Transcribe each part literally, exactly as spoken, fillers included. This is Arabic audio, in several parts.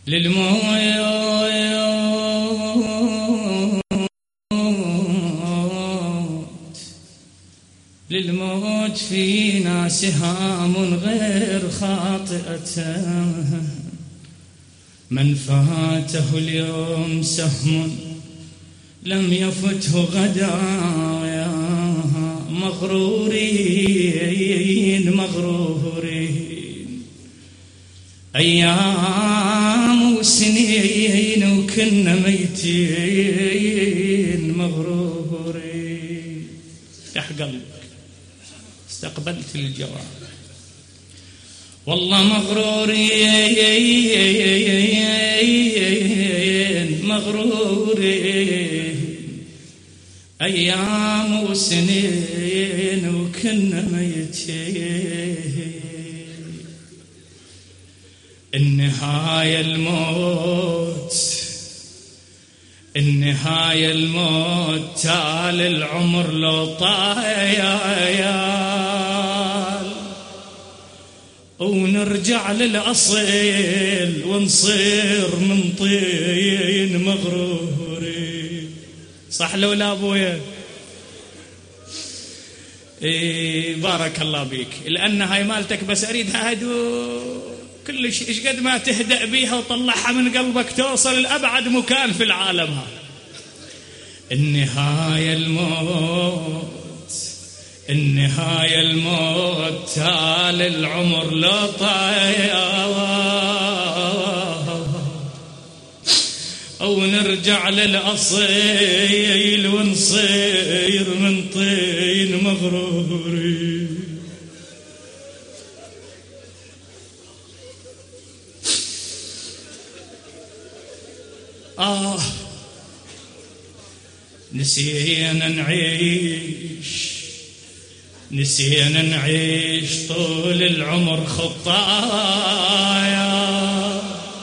للموت للموت فينا سهام غير خاطئة، من فاته اليوم سهم لم يفته غدا، يا مغرورين مغرورين، أيام وسنين وكنا ميتين مغرورين. افتح قلبك، استقبلت الجواب. والله مغرورين مغرورين، أيام وسنين وكنا ميتين. النهاية الموت، النهاية الموت، تال العمر لو طايل، ونرجع للأصيل ونصير من طين مغرورين. صح لو لا أبويا؟ إيه بارك الله بيك. لأن هاي مالتك بس أريدها هدوء كلش، إيش قد ما تهدأ بيها وطلعها من قلبك توصل لأبعد مكان في العالم. ها النهاية الموت، النهاية الموت، تال العمر لا طايل، أو نرجع للأصيل ونصير من طين مغرورين. آه نسينا نعيش، نسينا نعيش طول العمر خطايا،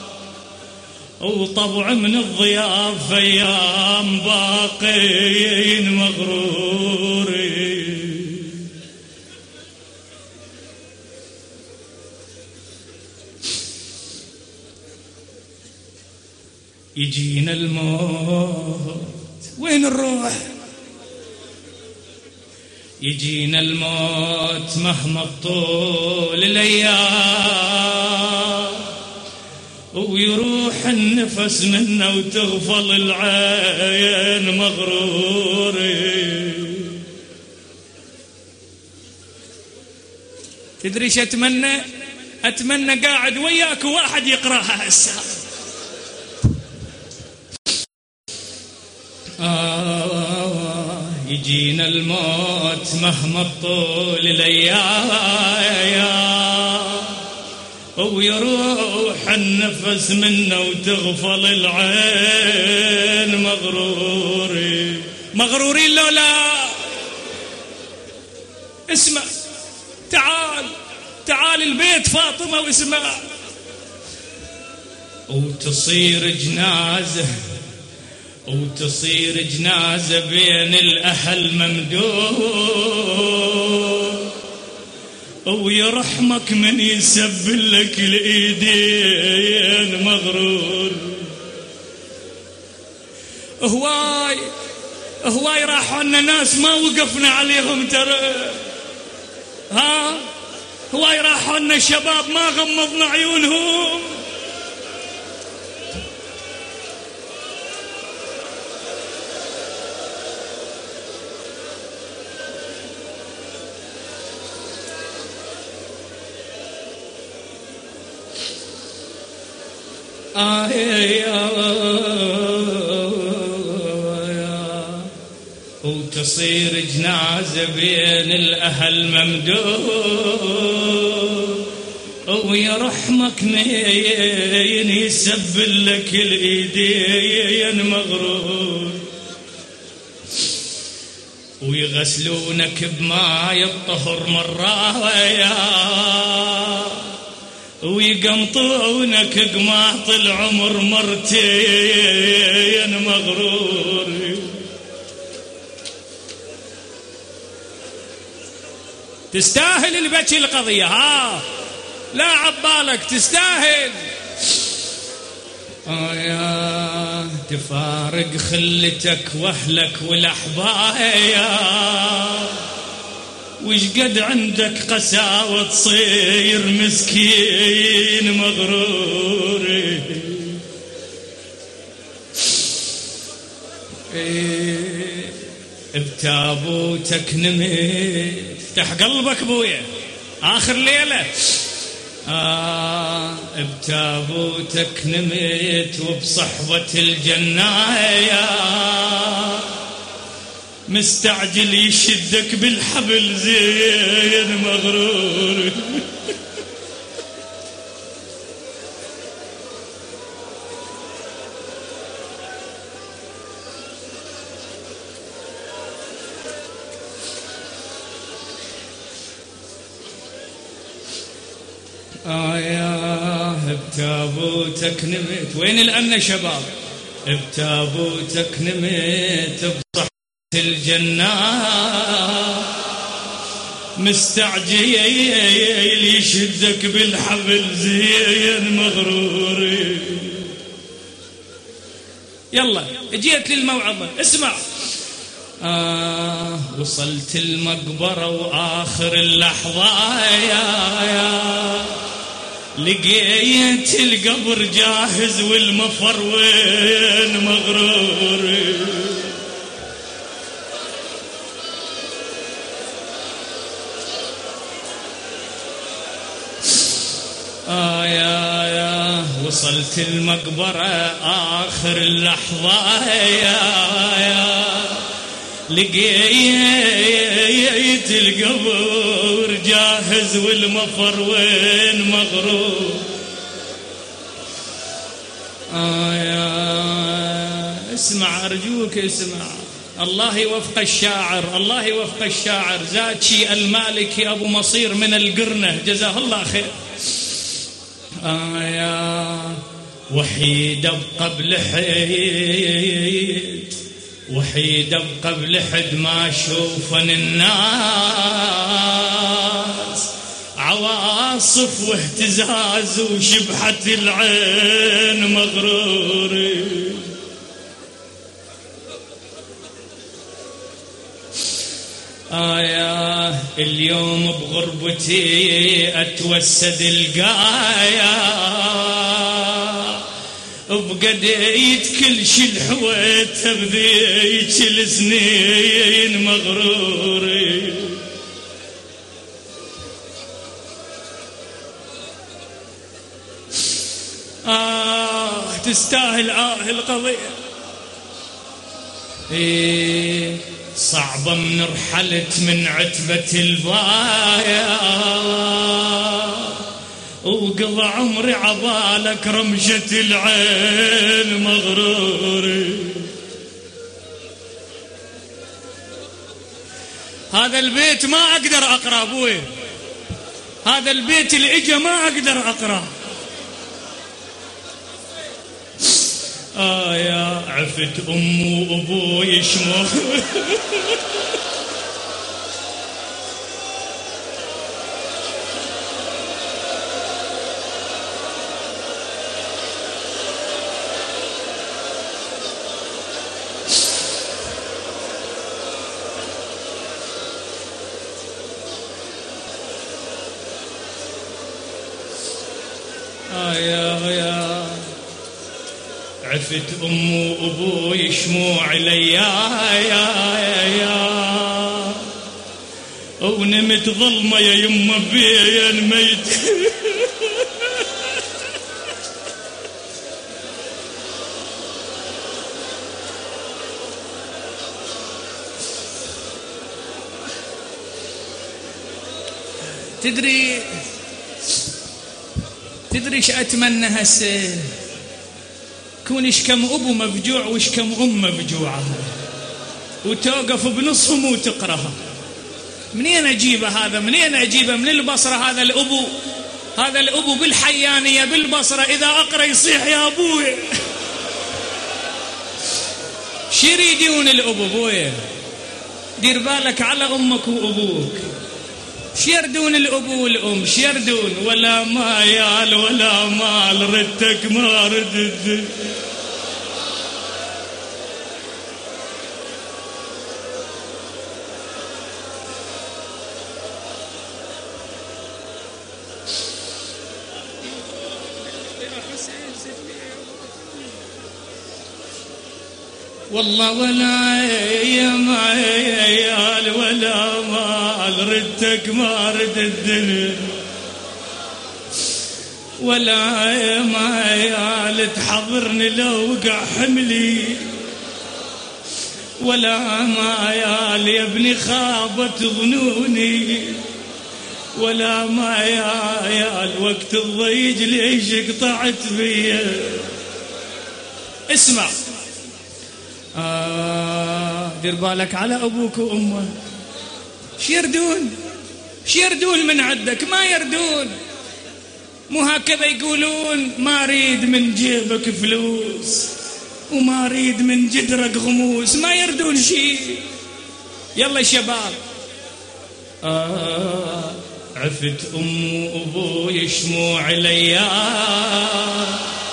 وطبع من الضياف أيام باقين مغرورين. يجينا الموت، وين الروح؟ يجينا الموت مهما طول الأيام، ويروح النفس منا وتغفل العين مغرورين. تدري شو أتمنى؟ أتمنى قاعد وياك واحد يقرأها هسه. آه يجينا الموت مهما طول الأيام، ويروح النفس منا وتغفل العين مغرورين. مغرورين لو لا؟ اسمع، تعال تعال البيت فاطمة واسمع. وتصير جنازة، وتصير جنازة بين الأهل ممدود، ويرحمك من يسبل لك الإيدين مغرور. هواي هواي راحوا لنا ناس ما وقفنا عليهم ترى، ها هواي راحوا لنا شباب ما غمضنا عيونهم. آه يا وتصير جنازة بين الأهل ممدود، ويرحمك مين يسبل لك الإيدين مغرور، ويغسلونك بماء الطهر مرايا، ويقمطونك قماط العمر مرتين مغرور. تستاهل البكي القضية، ها لا عبالك تستاهل. يا تفارق خلتك واهلك والاحبايا، وش قد عندك قساوة تصير مسكين مغرور. إيه بتابوتك نمت، افتح قلبك بويا آخر ليلة. آه بتابوتك نمت وبصحبة الجنايا، مستعجل يشدك بالحبل زين مغرور. آياه بتابوتك نمت، وين الأمن شباب؟ بتابوتك نمت بصحبة الجنة، مستعجل يشدك بالحبل زين مغرور. يلا جيت للموعظة اسمع. آه وصلت المقبرة وآخر اللحظة يا يا لقيت القبر جاهز والمفر وين مغرور. آه يا يا وصلت المقبرة آخر اللحظة يا يا لقيت القبر جاهز والمفر وين مغرور. آه يا اسمع أرجوك اسمع، الله يوفق الشاعر، الله يوفق الشاعر زاتشي المالكي أبو مصير من القرنة جزاه الله خير. آه يا وحيد أبقى بلحد، وحيد أبقى بلحد ما شوفن الناس، عواصف واهتزاز وشبحة العين مغرور. آياه اليوم بغربتي أتوسد القايا، بقديت كل شي الحويت بذيك السنين مغرور. آه تستاهل آه القضية. إيه صعبة من رحلت من عتبة البايا، وقضى عمري عبالك رمشة العين مغرور. هذا البيت ما أقدر أقرأ أبوي، هذا البيت اللي إجا ما أقدر أقرأ. آه يا عفت أمي وأبوي شمو آه يا يا عفت أمي وأبوي شموع لي يا يا يا، ونمت ظلمة يا يمه بين ميت. تدري تدري ايش اتمنى هسه؟ كون ايش كم ابو مفجوع وايش كم ام مفجوعه، وتوقف بنصهم وتقراها. منين اجيبه هذا؟ منين اجيبه؟ من البصره هذا الابو، هذا الابو بالحيانيه بالبصره اذا اقرا يصيح يا ابوي. شو يريدون الابو؟ ابوي دير بالك على امك وابوك، شيردون الأبو والأم شيردون، ولا مايال ولا مال ردتك ما ردت. والله ولا يا مايال ولا مال ردتك ما رد الدنيا، ولا يا مايال تحضرني لو وقع حملي، ولا مايال يا ابني خابت ظنوني، ولا مايال وقت الضيج ليش قطعت بيا. اسمع، آه دير بالك على أبوك وأمك. شيردون شيردون من عندك ما يردون، مو هكذا يقولون ما أريد من جيبك فلوس وما أريد من جدرك غموس، ما يردون شيء. يلا شباب، آه عفت أم وأبوي شموع ليال،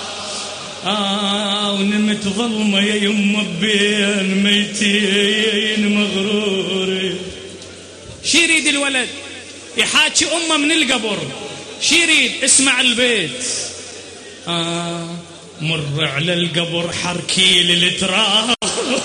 آه ونمت ظلمة يا يمه بين ميتين مغروري. شي يريد الولد يحاكي أمه من القبر، شي يريد؟ اسمع البيت، آه مر على القبر حركي لي التراب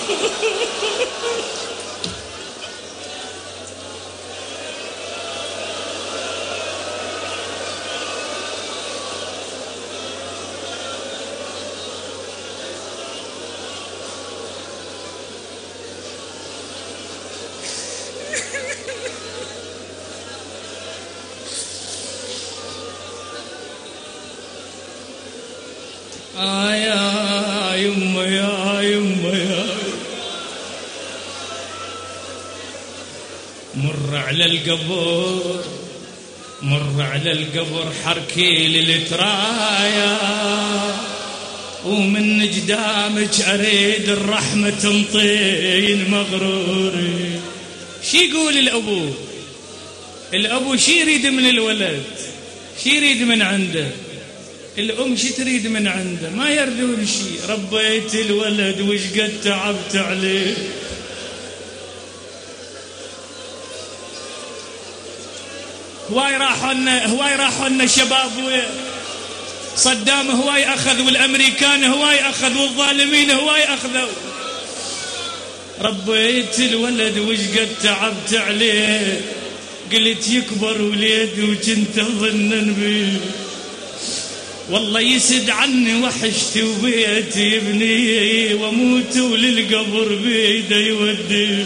آه يا يمه يا يمه يا مر على القبر، مر على القبر حركي لي الترايا، ومن قدامك أريد الرحمة تنطين مغروري. شي يقول الأبو؟ الأبو شي يريد من الولد؟ شي يريد من عنده؟ الأم شي تريد من عنده؟ ما يردون شي. ربيت الولد وش قد تعبت عليه، هواي راحوا لنا هواي راحوا لنا شباب، صدام هواي أخذ، والأمريكان هواي أخذ، والظالمين هواي أخذوا. ربيت الولد وش قد تعبت عليه، قلت يكبر وليد وكنت أظنن بيه، والله يسد عني وحشتي وبيتي يبني، واموت وللقبر بيده يودي.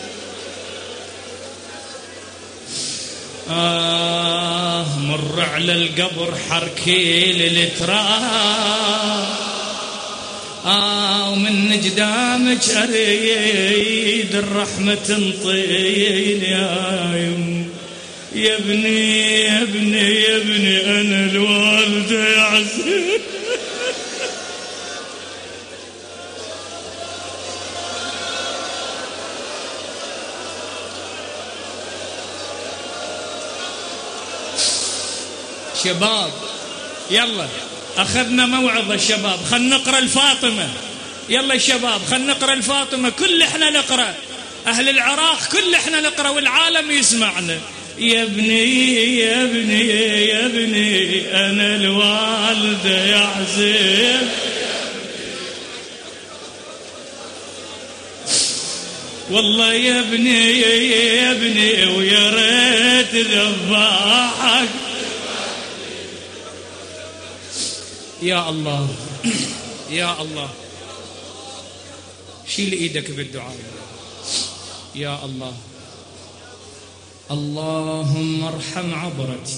آه مر على القبر حركي للتراب، آه ومن قدامك أريد الرحمة تنطين يا يم، يا ابني يا ابني يا ابني أنا الوالدة يا عزيز. شباب يلا أخذنا موعظة شباب، خلنا نقرأ الفاطمة. يلا شباب خلنا نقرأ الفاطمة، كل احنا نقرأ، أهل العراق كل احنا نقرأ والعالم يسمعنا. يا ابني يا ابني يا ابني أنا الوالدة يا عزيز، والله يا ابني يا ابني ويا ريت ذباحك. يا الله يا الله شيل ايدك بالدعاء. يا الله اللهم ارحم عبرتي،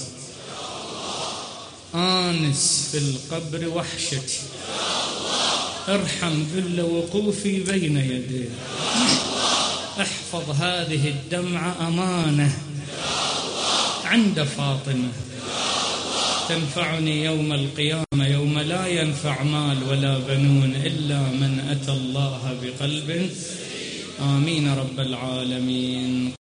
آنس في القبر وحشتي، ارحم ذل وقوفي بين يديك، احفظ هذه الدمعة أمانة عند فاطمة تنفعني يوم القيامة، يوم لا ينفع مال ولا بنون إلا من أتى الله بقلب. آمين رب العالمين.